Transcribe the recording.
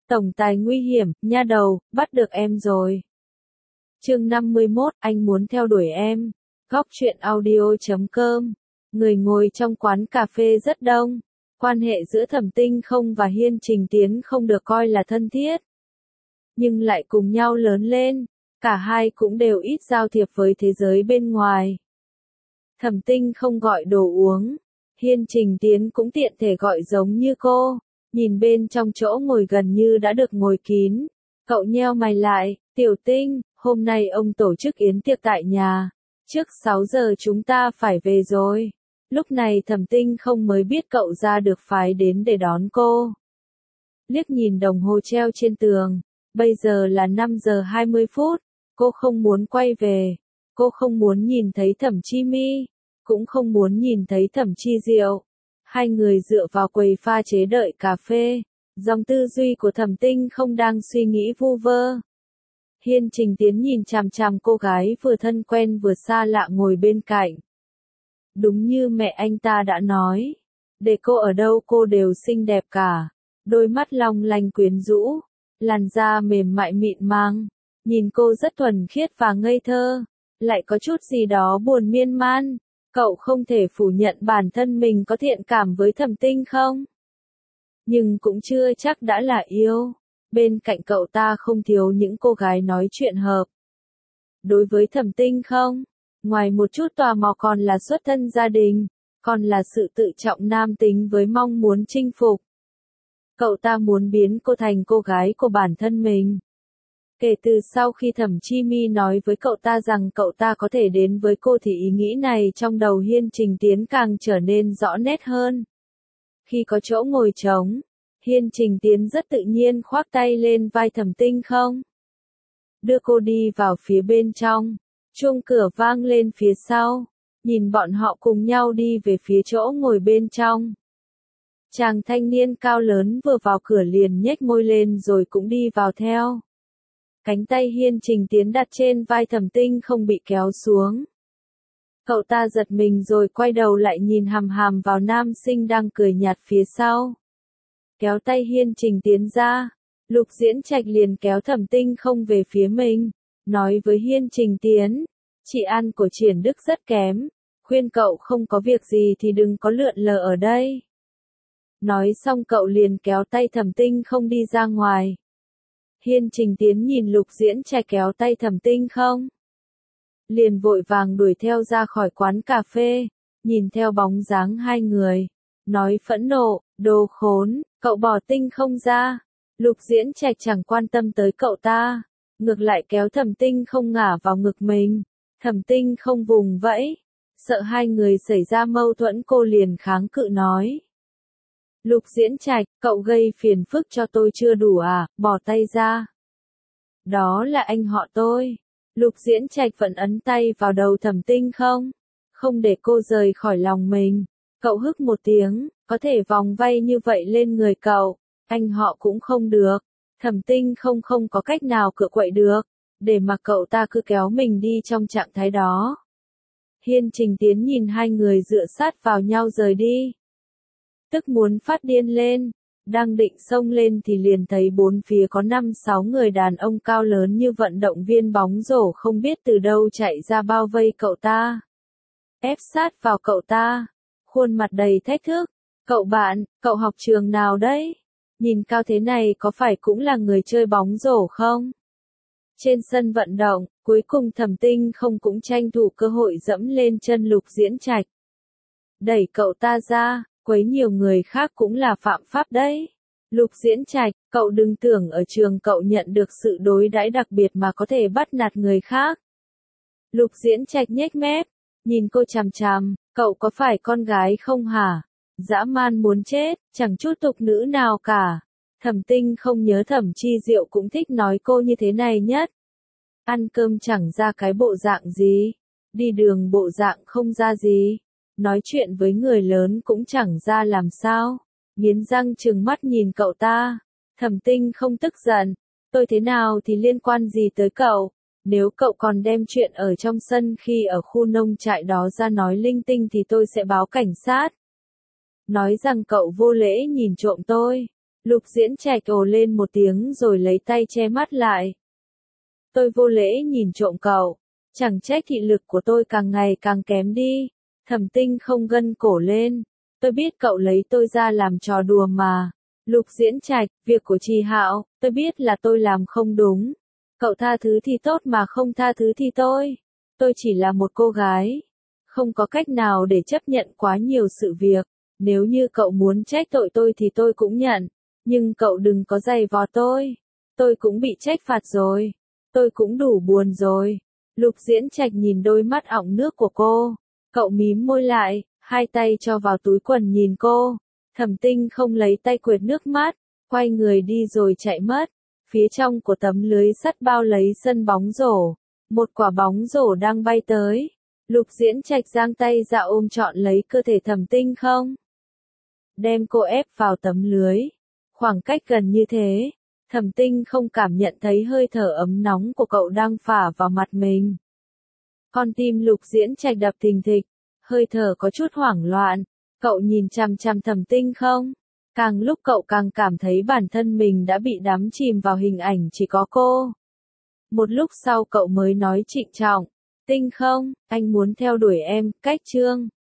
Tổng tài nguy hiểm, nha đầu, bắt được em rồi. Chương 51, anh muốn theo đuổi em. Góc truyện audio.com. Người ngồi trong quán cà phê rất đông. Quan hệ giữa Thẩm Tinh Không và Hiên Trình Tiến không được coi là thân thiết. Nhưng lại cùng nhau lớn lên. Cả hai cũng đều ít giao thiệp với thế giới bên ngoài. Thẩm Tinh Không gọi đồ uống. Hiên Trình Tiến cũng tiện thể gọi giống như cô. Nhìn bên trong chỗ ngồi gần như đã được ngồi kín. Cậu nheo mày lại, Tiểu Tinh, hôm nay ông tổ chức yến tiệc tại nhà. Trước 6 giờ chúng ta phải về rồi. Lúc này Thẩm Tinh Không mới biết cậu ra được phái đến để đón cô. Liếc nhìn đồng hồ treo trên tường. Bây giờ là 5 giờ 20 phút. Cô không muốn quay về. Cô không muốn nhìn thấy Thẩm Chi Mi. Cũng không muốn nhìn thấy Thẩm Chi Diệu. Hai người dựa vào quầy pha chế đợi cà phê. Dòng tư duy của Thẩm Tinh Không đang suy nghĩ vu vơ. Hiên Trình Tiến nhìn chằm chằm cô gái vừa thân quen vừa xa lạ ngồi bên cạnh. Đúng như mẹ anh ta đã nói. Để cô ở đâu cô đều xinh đẹp cả. Đôi mắt long lanh quyến rũ. Làn da mềm mại mịn màng. Nhìn cô rất thuần khiết và ngây thơ. Lại có chút gì đó buồn miên man. Cậu không thể phủ nhận bản thân mình có thiện cảm với Thẩm Tinh Không. Nhưng cũng chưa chắc đã là yêu. Bên cạnh cậu ta không thiếu những cô gái nói chuyện hợp. Đối với Thẩm Tinh Không, ngoài một chút tò mò còn là xuất thân gia đình, còn là sự tự trọng nam tính với mong muốn chinh phục. Cậu ta muốn biến cô thành cô gái của bản thân mình. Kể từ sau khi Thẩm Chi Mi nói với cậu ta rằng cậu ta có thể đến với cô thì ý nghĩ này trong đầu Hiên Trình Tiến càng trở nên rõ nét hơn. Khi có chỗ ngồi trống, Hiên Trình Tiến rất tự nhiên khoác tay lên vai Thẩm Tinh Không. Đưa cô đi vào phía bên trong. Chuông cửa vang lên phía sau. Nhìn bọn họ cùng nhau đi về phía chỗ ngồi bên trong. Chàng thanh niên cao lớn vừa vào cửa liền nhếch môi lên rồi cũng đi vào theo. Cánh tay Hiên Trình Tiến đặt trên vai Thẩm Tinh Không bị kéo xuống. Cậu ta giật mình rồi quay đầu lại nhìn hằm hằm vào nam sinh đang cười nhạt phía sau. Kéo tay Hiên Trình Tiến ra. Lục Diễn Trạch liền kéo Thẩm Tinh Không về phía mình. Nói với Hiên Trình Tiến. Chị ăn của Triển Đức rất kém. Khuyên cậu không có việc gì thì đừng có lượn lờ ở đây. Nói xong cậu liền kéo tay Thẩm Tinh Không đi ra ngoài. Hiên Trình Tiến nhìn Lục Diễn Trạch kéo tay Thẩm Tinh Không. Liền vội vàng đuổi theo ra khỏi quán cà phê. Nhìn theo bóng dáng hai người. Nói phẫn nộ, đồ khốn, cậu bỏ Tinh Không ra. Lục Diễn Trạch chẳng quan tâm tới cậu ta. Ngược lại kéo Thẩm Tinh Không ngả vào ngực mình. Thẩm Tinh Không vùng vẫy. Sợ hai người xảy ra mâu thuẫn cô liền kháng cự nói. Lục Diễn Trạch, cậu gây phiền phức cho tôi chưa đủ à, bỏ tay ra. Đó là anh họ tôi. Lục Diễn Trạch vẫn ấn tay vào đầu Thẩm Tinh Không. Không để cô rời khỏi lòng mình. Cậu hức một tiếng, có thể vòng vây như vậy lên người cậu. Anh họ cũng không được. Thẩm Tinh Không không có cách nào cựa quậy được. Để mà cậu ta cứ kéo mình đi trong trạng thái đó. Hiên Trình Tiến nhìn hai người dựa sát vào nhau rời đi. Tức muốn phát điên lên. Đang định xông lên thì liền thấy bốn phía có 5-6 người đàn ông cao lớn như vận động viên bóng rổ không biết từ đâu chạy ra bao vây cậu ta. Ép sát vào cậu ta. Khuôn mặt đầy thách thức. Cậu bạn, cậu học trường nào đấy? Nhìn cao thế này có phải cũng là người chơi bóng rổ không? Trên sân vận động, cuối cùng Thẩm Tinh Không cũng tranh thủ cơ hội dẫm lên chân Lục Diễn Trạch. Đẩy cậu ta ra, quấy nhiều người khác cũng là phạm pháp đấy. Lục Diễn Trạch, cậu đừng tưởng ở trường cậu nhận được sự đối đãi đặc biệt mà có thể bắt nạt người khác. Lục Diễn Trạch nhếch mép, nhìn cô chằm chằm, cậu có phải con gái không hả? Dã man muốn chết, chẳng chút tục nữ nào cả. Thẩm Tinh Không nhớ Thẩm Chi Diệu cũng thích nói cô như thế này nhất. Ăn cơm chẳng ra cái bộ dạng gì, đi đường bộ dạng không ra gì, nói chuyện với người lớn cũng chẳng ra làm sao. Nghiến răng trừng mắt nhìn cậu ta. Thẩm Tinh Không tức giận, tôi thế nào thì liên quan gì tới cậu? Nếu cậu còn đem chuyện ở trong sân khi ở khu nông trại đó ra nói linh tinh thì tôi sẽ báo cảnh sát. Nói rằng cậu vô lễ nhìn trộm tôi. Lục Diễn Trạch ồ lên một tiếng rồi lấy tay che mắt lại. Tôi vô lễ nhìn trộm cậu. Chẳng trách thị lực của tôi càng ngày càng kém đi. Thẩm Tinh không gân cổ lên. Tôi biết cậu lấy tôi ra làm trò đùa mà. Lục Diễn Trạch, việc của Trì Hạo, tôi biết là tôi làm không đúng. Cậu tha thứ thì tốt mà không tha thứ thì tôi chỉ là một cô gái. Không có cách nào để chấp nhận quá nhiều sự việc. Nếu như cậu muốn trách tội tôi thì tôi cũng nhận. Nhưng cậu đừng có giày vò tôi. Tôi cũng bị trách phạt rồi. Tôi cũng đủ buồn rồi. Lục Diễn Trạch nhìn đôi mắt ỏng nước của cô. Cậu mím môi lại, hai tay cho vào túi quần nhìn cô. Thẩm Tinh không lấy tay quệt nước mắt, quay người đi rồi chạy mất. Phía trong của tấm lưới sắt bao lấy sân bóng rổ. Một quả bóng rổ đang bay tới. Lục Diễn Trạch giang tay ra ôm trọn lấy cơ thể Thẩm Tinh không. Đem cô ép vào tấm lưới. Khoảng cách gần như thế. Thẩm Tinh không cảm nhận thấy hơi thở ấm nóng của cậu đang phả vào mặt mình. Con tim Lục Diễn Trạch đập thình thịch, hơi thở có chút hoảng loạn. Cậu nhìn chằm chằm Thẩm Tinh không? Càng lúc cậu càng cảm thấy bản thân mình đã bị đắm chìm vào hình ảnh chỉ có cô. Một lúc sau cậu mới nói trịnh trọng, Tinh không, anh muốn theo đuổi em, cách chương.